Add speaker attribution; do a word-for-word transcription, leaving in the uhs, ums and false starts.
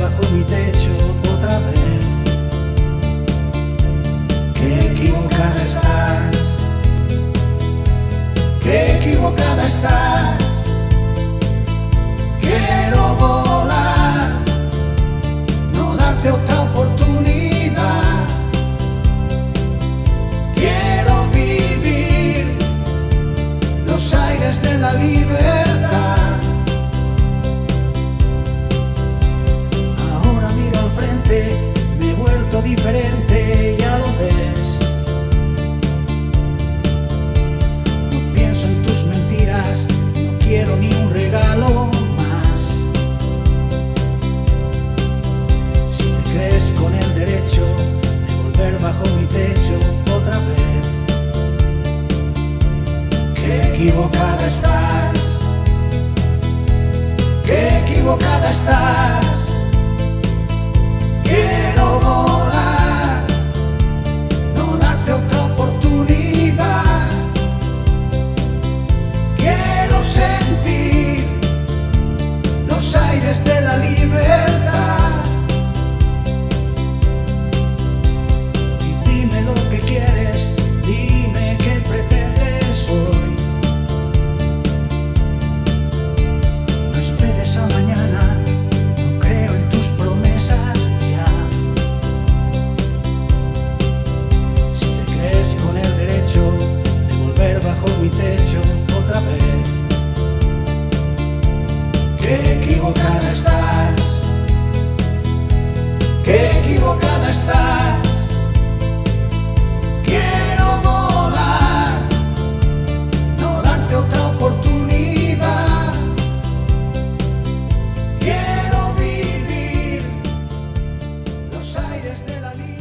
Speaker 1: bajo mi techo otra vez. Qué equivocada estás, qué equivocada estás. Quiero volar, no darte otra oportunidad. Quiero vivir los aires de la libertad. Ahora miro al frente, me he vuelto diferente, ya lo ves. No pienso en tus mentiras, no quiero ni un regalo más. Si te crees con el derecho de volver bajo mi techo otra vez. Qué equivocada estás, qué equivocada estás. Quiero volar, no darte otra oportunidad. Quiero sentir los aires de la libertad. Y dime lo que quieres, dime qué pretendes hoy. No esperes a mañana, no creo en tus promesas ya. Si te crees con el derecho de volver bajo mi techo otra vez. Qué equivocada estás, qué equivocada estás. Quiero volar, no darte otra oportunidad. Quiero vivir los aires de la libertad.